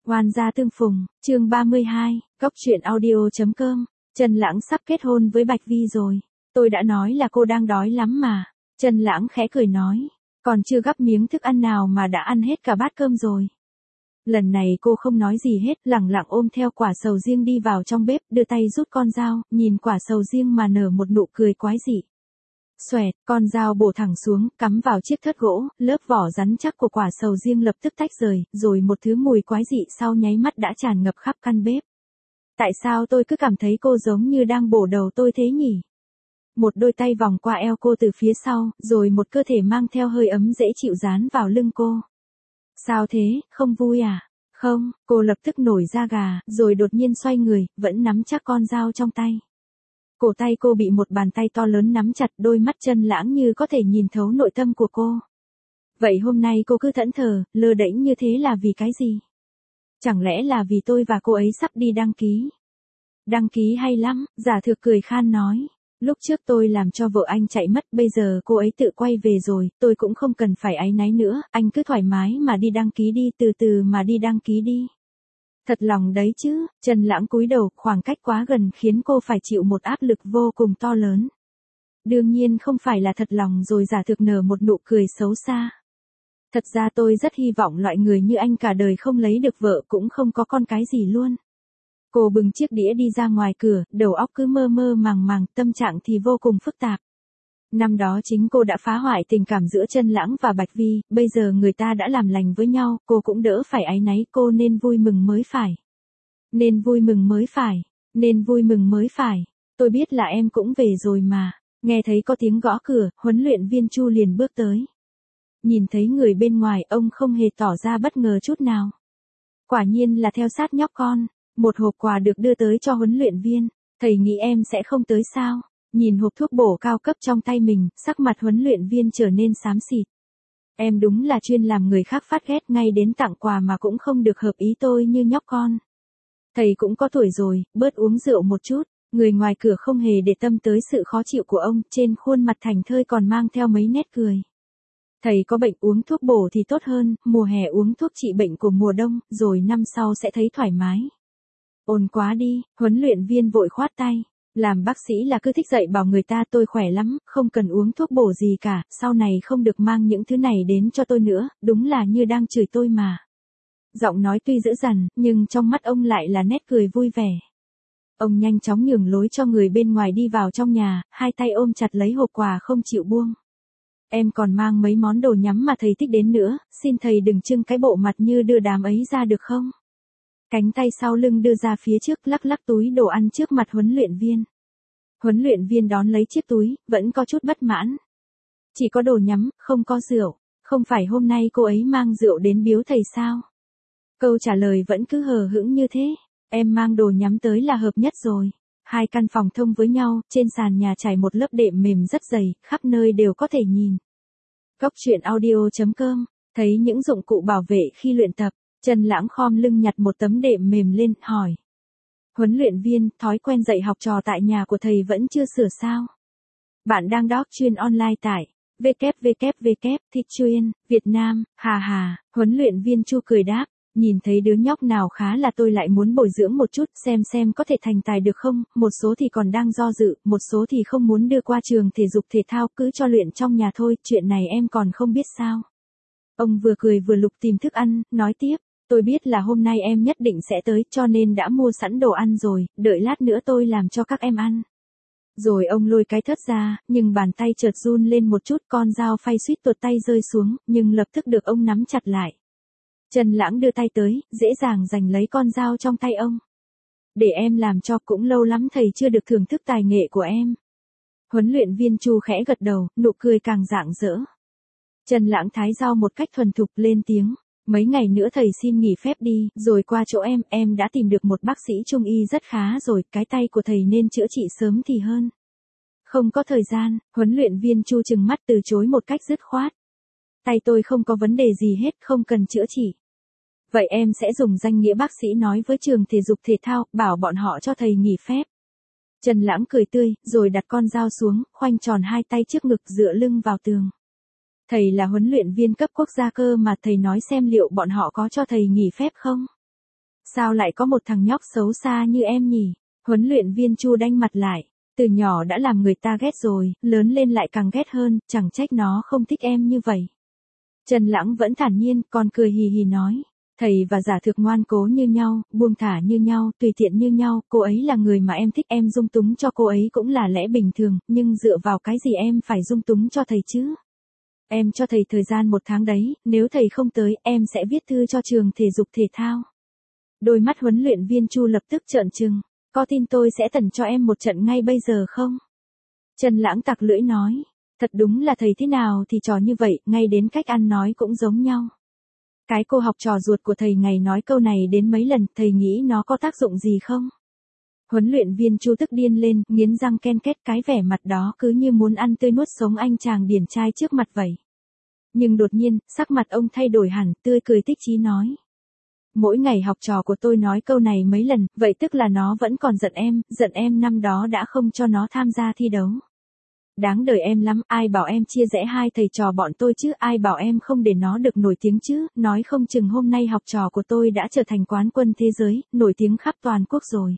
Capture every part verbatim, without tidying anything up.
Oan gia tương phùng, chương ba mươi hai, Cốc truyện audio chấm com. Trần Lãng sắp kết hôn với Bạch Vi rồi. Tôi đã nói là cô đang đói lắm mà. Trần Lãng khẽ cười nói. Còn chưa gắp miếng thức ăn nào mà đã ăn hết cả bát cơm rồi. Lần này cô không nói gì hết, lẳng lặng ôm theo quả sầu riêng đi vào trong bếp, đưa tay rút con dao, nhìn quả sầu riêng mà nở một nụ cười quái dị. Xoẹt, con dao bổ thẳng xuống, cắm vào chiếc thớt gỗ, lớp vỏ rắn chắc của quả sầu riêng lập tức tách rời, rồi một thứ mùi quái dị sau nháy mắt đã tràn ngập khắp căn bếp. Tại sao tôi cứ cảm thấy cô giống như đang bổ đầu tôi thế nhỉ? Một đôi tay vòng qua eo cô từ phía sau, rồi một cơ thể mang theo hơi ấm dễ chịu dán vào lưng cô. Sao thế, không vui à? Không, cô lập tức nổi da gà, rồi đột nhiên xoay người, vẫn nắm chắc con dao trong tay. Cổ tay cô bị một bàn tay to lớn nắm chặt, đôi mắt Trần Lãng như có thể nhìn thấu nội tâm của cô. Vậy hôm nay cô cứ thẫn thờ, lơ đễnh như thế là vì cái gì? Chẳng lẽ là vì tôi và cô ấy sắp đi đăng ký? Đăng ký hay lắm, giả thược cười khan nói. Lúc trước tôi làm cho vợ anh chạy mất, bây giờ cô ấy tự quay về rồi, tôi cũng không cần phải áy náy nữa, anh cứ thoải mái mà đi đăng ký đi, từ từ mà đi đăng ký đi. Thật lòng đấy chứ, Trần Lãng cúi đầu, khoảng cách quá gần khiến cô phải chịu một áp lực vô cùng to lớn. Đương nhiên không phải là thật lòng rồi, giả thực nở một nụ cười xấu xa. Thật ra tôi rất hy vọng loại người như anh cả đời không lấy được vợ cũng không có con cái gì luôn. Cô bưng chiếc đĩa đi ra ngoài cửa, đầu óc cứ mơ mơ màng màng, tâm trạng thì vô cùng phức tạp. Năm đó chính cô đã phá hoại tình cảm giữa Trần Lãng và Bạch Vi, bây giờ người ta đã làm lành với nhau, cô cũng đỡ phải áy náy, cô nên vui mừng mới phải. Nên vui mừng mới phải, nên vui mừng mới phải. Tôi biết là em cũng về rồi mà. Nghe thấy có tiếng gõ cửa, huấn luyện viên Chu liền bước tới. Nhìn thấy người bên ngoài, ông không hề tỏ ra bất ngờ chút nào. Quả nhiên là theo sát nhóc con. Một hộp quà được đưa tới cho huấn luyện viên. Thầy nghĩ em sẽ không tới sao? Nhìn hộp thuốc bổ cao cấp trong tay mình, sắc mặt huấn luyện viên trở nên xám xịt. Em đúng là chuyên làm người khác phát ghét, ngay đến tặng quà mà cũng không được hợp ý tôi như nhóc con. Thầy cũng có tuổi rồi, bớt uống rượu một chút. Người ngoài cửa không hề để tâm tới sự khó chịu của ông, trên khuôn mặt thảnh thơi còn mang theo mấy nét cười. Thầy có bệnh uống thuốc bổ thì tốt hơn, mùa hè uống thuốc trị bệnh của mùa đông, rồi năm sau sẽ thấy thoải mái. Ổn quá đi, huấn luyện viên vội khoát tay. Làm bác sĩ là cứ thích dạy bảo người ta tôi khỏe lắm, không cần uống thuốc bổ gì cả, sau này không được mang những thứ này đến cho tôi nữa, đúng là như đang chửi tôi mà. Giọng nói tuy dữ dằn, nhưng trong mắt ông lại là nét cười vui vẻ. Ông nhanh chóng nhường lối cho người bên ngoài đi vào trong nhà, hai tay ôm chặt lấy hộp quà không chịu buông. Em còn mang mấy món đồ nhắm mà thầy thích đến nữa, xin thầy đừng trưng cái bộ mặt như đưa đám ấy ra được không? Cánh tay sau lưng đưa ra phía trước, lắc lắc túi đồ ăn trước mặt huấn luyện viên. Huấn luyện viên đón lấy chiếc túi, vẫn có chút bất mãn. Chỉ có đồ nhắm, không có rượu. Không phải hôm nay cô ấy mang rượu đến biếu thầy sao? Câu trả lời vẫn cứ hờ hững như thế. Em mang đồ nhắm tới là hợp nhất rồi. Hai căn phòng thông với nhau, trên sàn nhà trải một lớp đệm mềm rất dày, khắp nơi đều có thể nhìn. Cốc truyện audio chấm com, thấy những dụng cụ bảo vệ khi luyện tập. Trần Lãng khom lưng nhặt một tấm đệm mềm lên, hỏi. Huấn luyện viên, thói quen dạy học trò tại nhà của thầy vẫn chưa sửa sao? Bạn đang đọc truyện online tại w w w Thích Truyện Việt Nam, hà hà, huấn luyện viên Chu cười đáp. Nhìn thấy đứa nhóc nào khá là tôi lại muốn bồi dưỡng một chút, xem xem có thể thành tài được không, một số thì còn đang do dự, một số thì không muốn đưa qua trường thể dục thể thao, cứ cho luyện trong nhà thôi, chuyện này em còn không biết sao? Ông vừa cười vừa lục tìm thức ăn, nói tiếp. Tôi biết là hôm nay em nhất định sẽ tới, cho nên đã mua sẵn đồ ăn rồi, đợi lát nữa tôi làm cho các em ăn. Rồi ông lôi cái thớt ra, nhưng bàn tay chợt run lên một chút, con dao phay suýt tuột tay rơi xuống, nhưng lập tức được ông nắm chặt lại. Trần Lãng đưa tay tới, dễ dàng giành lấy con dao trong tay ông. Để em làm cho, cũng lâu lắm thầy chưa được thưởng thức tài nghệ của em. Huấn luyện viên Chu khẽ gật đầu, nụ cười càng rạng rỡ. Trần Lãng thái dao một cách thuần thục, lên tiếng. Mấy ngày nữa thầy xin nghỉ phép đi, rồi qua chỗ em, em đã tìm được một bác sĩ trung y rất khá rồi, cái tay của thầy nên chữa trị sớm thì hơn. Không có thời gian, huấn luyện viên Chu trừng mắt từ chối một cách dứt khoát. Tay tôi không có vấn đề gì hết, không cần chữa trị. Vậy em sẽ dùng danh nghĩa bác sĩ nói với trường thể dục thể thao, bảo bọn họ cho thầy nghỉ phép. Trần Lãng cười tươi, rồi đặt con dao xuống, khoanh tròn hai tay trước ngực dựa lưng vào tường. Thầy là huấn luyện viên cấp quốc gia cơ mà, thầy nói xem liệu bọn họ có cho thầy nghỉ phép không? Sao lại có một thằng nhóc xấu xa như em nhỉ? Huấn luyện viên Chu đanh mặt lại. Từ nhỏ đã làm người ta ghét rồi, lớn lên lại càng ghét hơn, chẳng trách nó không thích em như vậy. Trần Lãng vẫn thản nhiên, còn cười hì hì nói. Thầy và giả thực ngoan cố như nhau, buông thả như nhau, tùy tiện như nhau, cô ấy là người mà em thích, em dung túng cho cô ấy cũng là lẽ bình thường, nhưng dựa vào cái gì em phải dung túng cho thầy chứ? Em cho thầy thời gian một tháng đấy, nếu thầy không tới, em sẽ viết thư cho trường thể dục thể thao. Đôi mắt huấn luyện viên Chu lập tức trợn trừng. Có tin tôi sẽ tẩn cho em một trận ngay bây giờ không? Trần Lãng tặc lưỡi nói. Thật đúng là thầy thế nào thì trò như vậy, ngay đến cách ăn nói cũng giống nhau. Cái cô học trò ruột của thầy ngày nói câu này đến mấy lần, thầy nghĩ nó có tác dụng gì không? Huấn luyện viên Chu tức điên lên, nghiến răng ken két, cái vẻ mặt đó cứ như muốn ăn tươi nuốt sống anh chàng điển trai trước mặt vậy. Nhưng đột nhiên, sắc mặt ông thay đổi hẳn, tươi cười tích chí nói. Mỗi ngày học trò của tôi nói câu này mấy lần, vậy tức là nó vẫn còn giận em, giận em năm đó đã không cho nó tham gia thi đấu. Đáng đời em lắm, ai bảo em chia rẽ hai thầy trò bọn tôi chứ, ai bảo em không để nó được nổi tiếng chứ, nói không chừng hôm nay học trò của tôi đã trở thành quán quân thế giới, nổi tiếng khắp toàn quốc rồi.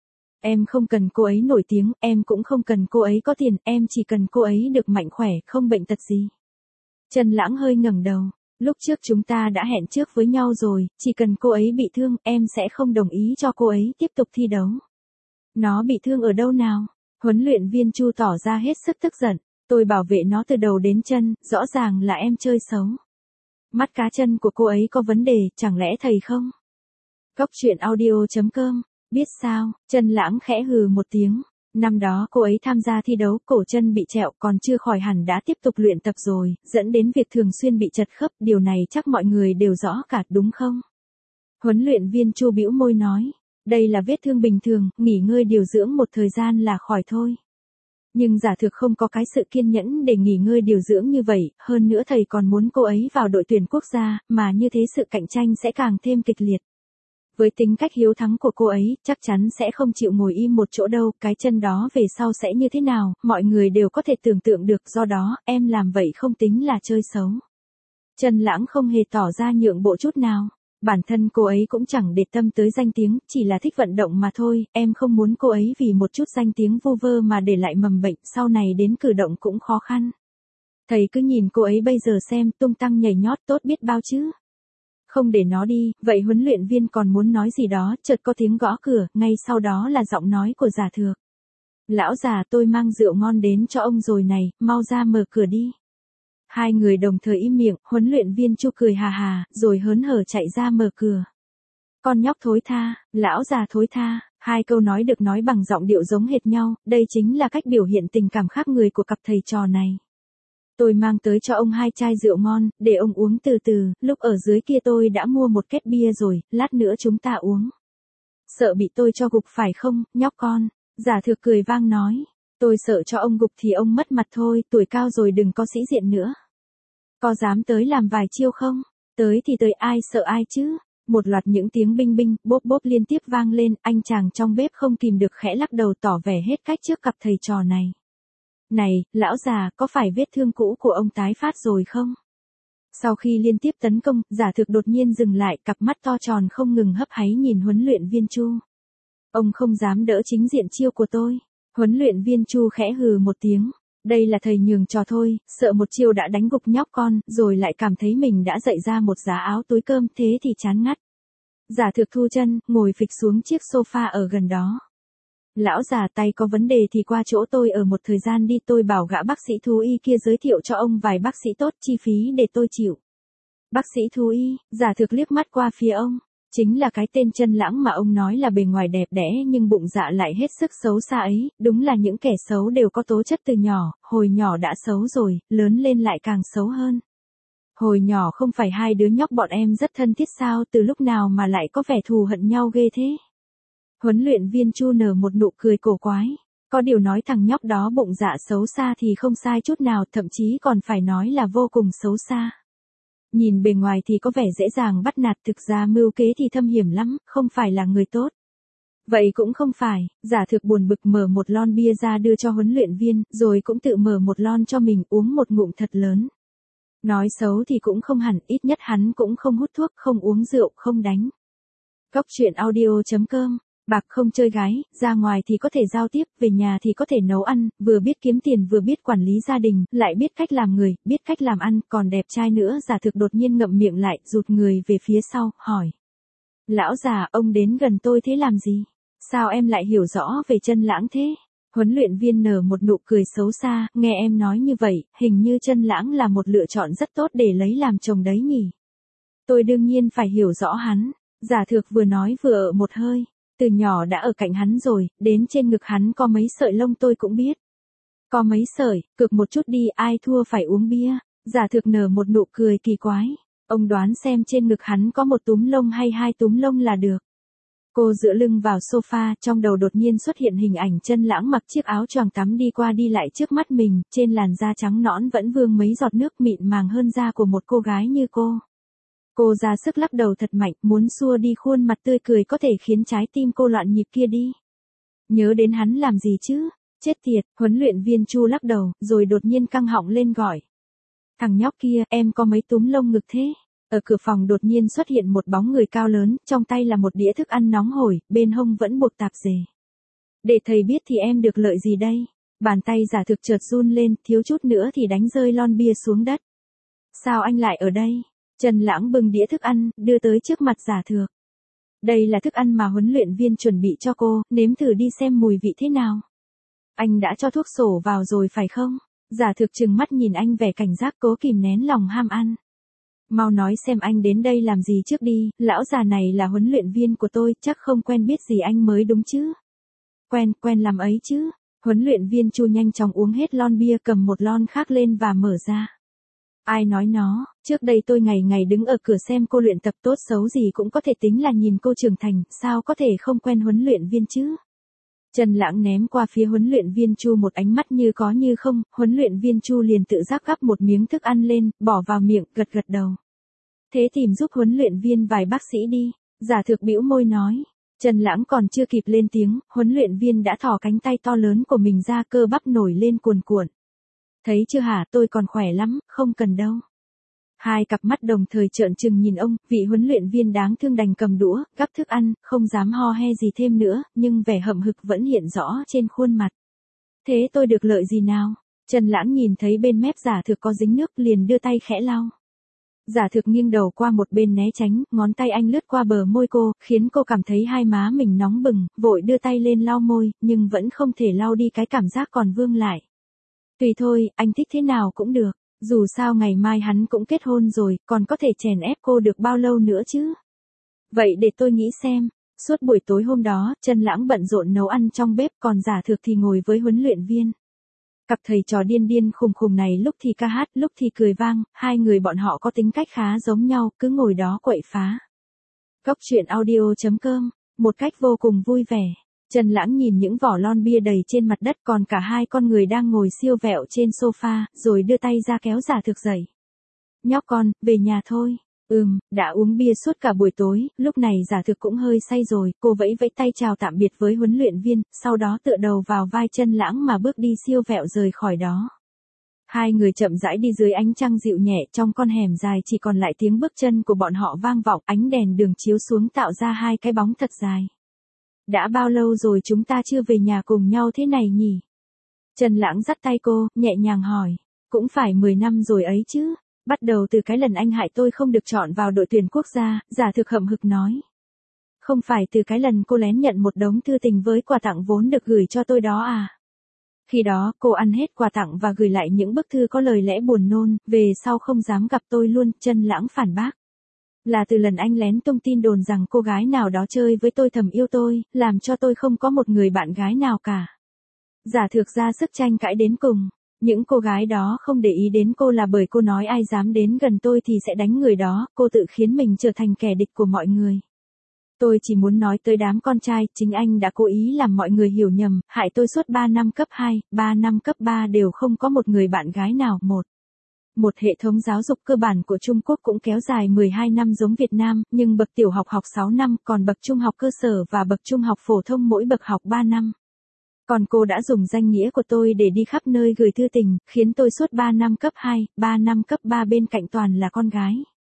Em không cần cô ấy nổi tiếng, em cũng không cần cô ấy có tiền, em chỉ cần cô ấy được mạnh khỏe, không bệnh tật gì. Trần Lãng hơi ngẩng đầu. Lúc trước chúng ta đã hẹn trước với nhau rồi, chỉ cần cô ấy bị thương, em sẽ không đồng ý cho cô ấy tiếp tục thi đấu. Nó bị thương ở đâu nào? Huấn luyện viên Chu tỏ ra hết sức tức giận. Tôi bảo vệ nó từ đầu đến chân, rõ ràng là em chơi xấu. Mắt cá chân của cô ấy có vấn đề, chẳng lẽ thầy không? Góc truyện audio chấm com. Biết sao? Trần Lãng khẽ hừ một tiếng. Năm đó cô ấy tham gia thi đấu, cổ chân bị trẹo, còn chưa khỏi hẳn đã tiếp tục luyện tập rồi, dẫn đến việc thường xuyên bị chật khớp, điều này chắc mọi người đều rõ cả, đúng không? Huấn luyện viên Chu bĩu môi nói, đây là vết thương bình thường, nghỉ ngơi điều dưỡng một thời gian là khỏi thôi. Nhưng giả thực không có cái sự kiên nhẫn để nghỉ ngơi điều dưỡng như vậy, hơn nữa thầy còn muốn cô ấy vào đội tuyển quốc gia, mà như thế sự cạnh tranh sẽ càng thêm kịch liệt. Với tính cách hiếu thắng của cô ấy, chắc chắn sẽ không chịu ngồi im một chỗ đâu, cái chân đó về sau sẽ như thế nào, mọi người đều có thể tưởng tượng được, do đó, em làm vậy không tính là chơi xấu. Trần Lãng không hề tỏ ra nhượng bộ chút nào, bản thân cô ấy cũng chẳng để tâm tới danh tiếng, chỉ là thích vận động mà thôi, em không muốn cô ấy vì một chút danh tiếng vu vơ mà để lại mầm bệnh, sau này đến cử động cũng khó khăn. Thầy cứ nhìn cô ấy bây giờ xem, tung tăng nhảy nhót tốt biết bao chứ. Không để nó đi, vậy huấn luyện viên còn muốn nói gì đó, chợt có tiếng gõ cửa, ngay sau đó là giọng nói của Giả Thược. Lão già, tôi mang rượu ngon đến cho ông rồi này, mau ra mở cửa đi. Hai người đồng thời im miệng, huấn luyện viên Chu cười hà hà, rồi hớn hở chạy ra mở cửa. Con nhóc thối tha, lão già thối tha, hai câu nói được nói bằng giọng điệu giống hệt nhau, đây chính là cách biểu hiện tình cảm khác người của cặp thầy trò này. Tôi mang tới cho ông hai chai rượu ngon, để ông uống từ từ, lúc ở dưới kia tôi đã mua một két bia rồi, lát nữa chúng ta uống. Sợ bị tôi cho gục phải không, nhóc con? Giả Thược cười vang nói. Tôi sợ cho ông gục thì ông mất mặt thôi, tuổi cao rồi đừng có sĩ diện nữa. Có dám tới làm vài chiêu không? Tới thì tới, ai sợ ai chứ? Một loạt những tiếng binh binh, bốp bốp liên tiếp vang lên, anh chàng trong bếp không kìm được khẽ lắc đầu tỏ vẻ hết cách trước cặp thầy trò này. Này, lão già, có phải vết thương cũ của ông tái phát rồi không? Sau khi liên tiếp tấn công, Giả Thực đột nhiên dừng lại, cặp mắt to tròn không ngừng hấp háy nhìn huấn luyện viên Chu. Ông không dám đỡ chính diện chiêu của tôi. Huấn luyện viên Chu khẽ hừ một tiếng. Đây là thầy nhường trò thôi, sợ một chiêu đã đánh gục nhóc con, rồi lại cảm thấy mình đã dạy ra một giá áo túi cơm, thế thì chán ngắt. Giả Thực thu chân, ngồi phịch xuống chiếc sofa ở gần đó. Lão già, tay có vấn đề thì qua chỗ tôi ở một thời gian đi, tôi bảo gã bác sĩ thú y kia giới thiệu cho ông vài bác sĩ tốt, chi phí để tôi chịu. Bác sĩ thú y? Giả Thực liếc mắt qua phía ông. Chính là cái tên Trần Lãng mà ông nói là bề ngoài đẹp đẽ nhưng bụng dạ lại hết sức xấu xa ấy, đúng là những kẻ xấu đều có tố chất từ nhỏ, hồi nhỏ đã xấu rồi, lớn lên lại càng xấu hơn. Hồi nhỏ không phải hai đứa nhóc bọn em rất thân thiết sao, từ lúc nào mà lại có vẻ thù hận nhau ghê thế? Huấn luyện viên Chu nở một nụ cười cổ quái. Có điều nói thằng nhóc đó bụng dạ xấu xa thì không sai chút nào, thậm chí còn phải nói là vô cùng xấu xa. Nhìn bề ngoài thì có vẻ dễ dàng bắt nạt, thực ra mưu kế thì thâm hiểm lắm, không phải là người tốt. Vậy cũng không phải, Giả Thực buồn bực mở một lon bia ra đưa cho huấn luyện viên, rồi cũng tự mở một lon cho mình uống một ngụm thật lớn. Nói xấu thì cũng không hẳn, ít nhất hắn cũng không hút thuốc, không uống rượu, không đánh. Góc truyện audio chấm com. Bạc không chơi gái, ra ngoài thì có thể giao tiếp, về nhà thì có thể nấu ăn, vừa biết kiếm tiền vừa biết quản lý gia đình, lại biết cách làm người, biết cách làm ăn, còn đẹp trai nữa. Giả Thực đột nhiên ngậm miệng lại, rụt người về phía sau, hỏi. Lão già, ông đến gần tôi thế làm gì? Sao em lại hiểu rõ về Chân Lãng thế? Huấn luyện viên nở một nụ cười xấu xa, nghe em nói như vậy, hình như Chân Lãng là một lựa chọn rất tốt để lấy làm chồng đấy nhỉ? Tôi đương nhiên phải hiểu rõ hắn. Giả Thược vừa nói vừa ở một hơi. Từ nhỏ đã ở cạnh hắn rồi, đến trên ngực hắn có mấy sợi lông tôi cũng biết. Có mấy sợi, cực một chút đi, ai thua phải uống bia. Giả Thược nở một nụ cười kỳ quái. Ông đoán xem trên ngực hắn có một túm lông hay hai túm lông là được. Cô dựa lưng vào sofa, trong đầu đột nhiên xuất hiện hình ảnh Chân Lãng mặc chiếc áo choàng tắm đi qua đi lại trước mắt mình, trên làn da trắng nõn vẫn vương mấy giọt nước mịn màng hơn da của một cô gái như cô. Cô ra sức lắc đầu thật mạnh, muốn xua đi khuôn mặt tươi cười có thể khiến trái tim cô loạn nhịp kia đi. Nhớ đến hắn làm gì chứ? Chết tiệt, huấn luyện viên Chu lắc đầu, rồi đột nhiên căng họng lên gọi. Thằng nhóc kia, em có mấy túm lông ngực thế? Ở cửa phòng đột nhiên xuất hiện một bóng người cao lớn, trong tay là một đĩa thức ăn nóng hổi, bên hông vẫn buộc tạp dề. Để thầy biết thì em được lợi gì đây? Bàn tay Giả Thực chợt run lên, thiếu chút nữa thì đánh rơi lon bia xuống đất. Sao anh lại ở đây? Chân Lãng bưng đĩa thức ăn, đưa tới trước mặt Giả Thược. Đây là thức ăn mà huấn luyện viên chuẩn bị cho cô, nếm thử đi xem mùi vị thế nào. Anh đã cho thuốc sổ vào rồi phải không? Giả Thược trừng mắt nhìn anh vẻ cảnh giác cố kìm nén lòng ham ăn. Mau nói xem anh đến đây làm gì trước đi, lão già này là huấn luyện viên của tôi, chắc không quen biết gì anh mới đúng chứ. Quen, quen làm ấy chứ. Huấn luyện viên Chu nhanh chóng uống hết lon bia, cầm một lon khác lên và mở ra. Ai nói nó, trước đây tôi ngày ngày đứng ở cửa xem cô luyện tập, tốt xấu gì cũng có thể tính là nhìn cô trưởng thành, sao có thể không quen huấn luyện viên chứ? Chân Lãng ném qua phía huấn luyện viên Chu một ánh mắt như có như không, huấn luyện viên Chu liền tự giác gắp một miếng thức ăn lên, bỏ vào miệng, gật gật đầu. Thế tìm giúp huấn luyện viên vài bác sĩ đi. Giả Thực bĩu môi nói. Chân Lãng còn chưa kịp lên tiếng, huấn luyện viên đã thò cánh tay to lớn của mình ra, cơ bắp nổi lên cuồn cuộn. Thấy chưa hả, tôi còn khỏe lắm, không cần đâu. Hai cặp mắt đồng thời trợn trừng nhìn ông, vị huấn luyện viên đáng thương đành cầm đũa, gắp thức ăn, không dám ho he gì thêm nữa, nhưng vẻ hậm hực vẫn hiện rõ trên khuôn mặt. Thế tôi được lợi gì nào? Chân Lãng nhìn thấy bên mép Giả Thực có dính nước, liền đưa tay khẽ lau. Giả Thực nghiêng đầu qua một bên né tránh, ngón tay anh lướt qua bờ môi cô, khiến cô cảm thấy hai má mình nóng bừng, vội đưa tay lên lau môi, nhưng vẫn không thể lau đi cái cảm giác còn vương lại. Tùy thôi, anh thích thế nào cũng được, dù sao ngày mai hắn cũng kết hôn rồi, còn có thể chèn ép cô được bao lâu nữa chứ? Vậy để tôi nghĩ xem. Suốt buổi tối hôm đó, Chân Lãng bận rộn nấu ăn trong bếp, còn Giả Thực thì ngồi với huấn luyện viên. Cặp thầy trò điên điên khùng khùng này lúc thì ca hát, lúc thì cười vang, hai người bọn họ có tính cách khá giống nhau, cứ ngồi đó quậy phá. Góc truyện audio chấm com, một cách vô cùng vui vẻ. Chân Lãng nhìn những vỏ lon bia đầy trên mặt đất, còn cả hai con người đang ngồi siêu vẹo trên sofa, rồi đưa tay ra kéo Giả Thực dậy. Nhóc con, về nhà thôi. Ừm, đã uống bia suốt cả buổi tối, lúc này Giả Thực cũng hơi say rồi, cô vẫy vẫy tay chào tạm biệt với huấn luyện viên, sau đó tựa đầu vào vai Chân Lãng mà bước đi siêu vẹo rời khỏi đó. Hai người chậm rãi đi dưới ánh trăng dịu nhẹ, trong con hẻm dài chỉ còn lại tiếng bước chân của bọn họ vang vọng, ánh đèn đường chiếu xuống tạo ra hai cái bóng thật dài. Đã bao lâu rồi chúng ta chưa về nhà cùng nhau thế này nhỉ? Chân Lãng dắt tay cô, nhẹ nhàng hỏi. Cũng phải mười năm rồi ấy chứ. Bắt đầu từ cái lần anh hại tôi không được chọn vào đội tuyển quốc gia, Giả Thực hậm hực nói. Không phải từ cái lần cô lén nhận một đống thư tình với quà tặng vốn được gửi cho tôi đó à? Khi đó, cô ăn hết quà tặng và gửi lại những bức thư có lời lẽ buồn nôn, về sau không dám gặp tôi luôn, Chân Lãng phản bác. Là từ lần anh lén tung tin đồn rằng cô gái nào đó chơi với tôi thầm yêu tôi, làm cho tôi không có một người bạn gái nào cả. Giả Thực ra sức tranh cãi đến cùng. Những cô gái đó không để ý đến cô là bởi cô nói ai dám đến gần tôi thì sẽ đánh người đó, cô tự khiến mình trở thành kẻ địch của mọi người. Tôi chỉ muốn nói tới đám con trai, chính anh đã cố ý làm mọi người hiểu nhầm, hại tôi suốt ba năm cấp hai, ba năm cấp ba đều không có một người bạn gái nào. Một Một hệ thống giáo dục cơ bản của Trung Quốc cũng kéo dài mười hai năm giống Việt Nam, nhưng bậc tiểu học học sáu năm, còn bậc trung học cơ sở và bậc trung học phổ thông mỗi bậc học ba năm. Còn cô đã dùng danh nghĩa của tôi để đi khắp nơi gửi thư tình, khiến tôi suốt ba năm cấp hai, ba năm cấp ba bên cạnh toàn là con gái.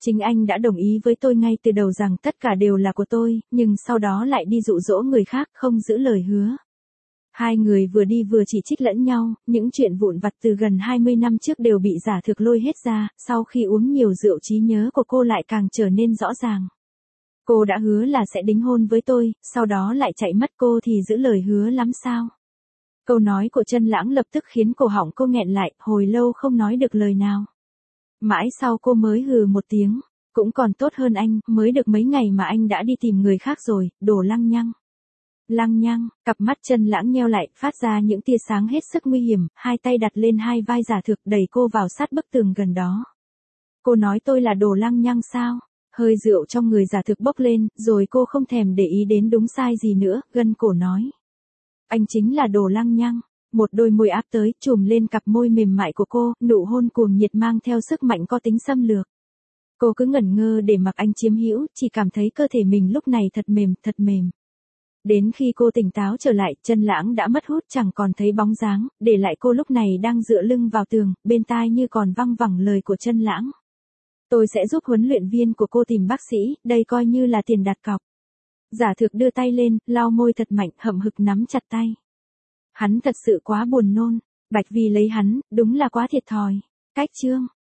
Chính anh đã đồng ý với tôi ngay từ đầu rằng tất cả đều là của tôi, nhưng sau đó lại đi dụ dỗ người khác không giữ lời hứa. Hai người vừa đi vừa chỉ trích lẫn nhau, những chuyện vụn vặt từ gần hai mươi năm trước đều bị giả thực lôi hết ra, sau khi uống nhiều rượu trí nhớ của cô lại càng trở nên rõ ràng. Cô đã hứa là sẽ đính hôn với tôi, sau đó lại chạy mất, cô thì giữ lời hứa lắm sao? Câu nói của Chân Lãng lập tức khiến cổ họng cô nghẹn lại, hồi lâu không nói được lời nào. Mãi sau cô mới hừ một tiếng, cũng còn tốt hơn anh, mới được mấy ngày mà anh đã đi tìm người khác rồi, đồ lăng nhăng. Lăng nhăng, cặp mắt Chân Lãng nheo lại, phát ra những tia sáng hết sức nguy hiểm, hai tay đặt lên hai vai giả thực đẩy cô vào sát bức tường gần đó. Cô nói tôi là đồ lăng nhăng sao? Hơi rượu trong người giả thực bốc lên, rồi cô không thèm để ý đến đúng sai gì nữa, gân cổ nói. Anh chính là đồ lăng nhăng. Một đôi môi áp tới, chùm lên cặp môi mềm mại của cô, nụ hôn cuồng nhiệt mang theo sức mạnh có tính xâm lược. Cô cứ ngẩn ngơ để mặc anh chiếm hữu, chỉ cảm thấy cơ thể mình lúc này thật mềm, thật mềm. Đến khi cô tỉnh táo trở lại, Chân Lãng đã mất hút chẳng còn thấy bóng dáng, để lại cô lúc này đang dựa lưng vào tường, bên tai như còn văng vẳng lời của Chân Lãng. Tôi sẽ giúp huấn luyện viên của cô tìm bác sĩ, đây coi như là tiền đặt cọc. Giả thực đưa tay lên, lau môi thật mạnh, hậm hực nắm chặt tay. Hắn thật sự quá buồn nôn, Bạch Vi lấy hắn, đúng là quá thiệt thòi. Cách chương